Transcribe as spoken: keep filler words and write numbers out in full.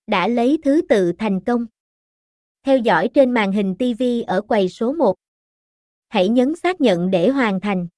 đã lấy thứ tự thành công. Theo dõi trên màn hình ti vi ở quầy số một. Hãy nhấn xác nhận để hoàn thành.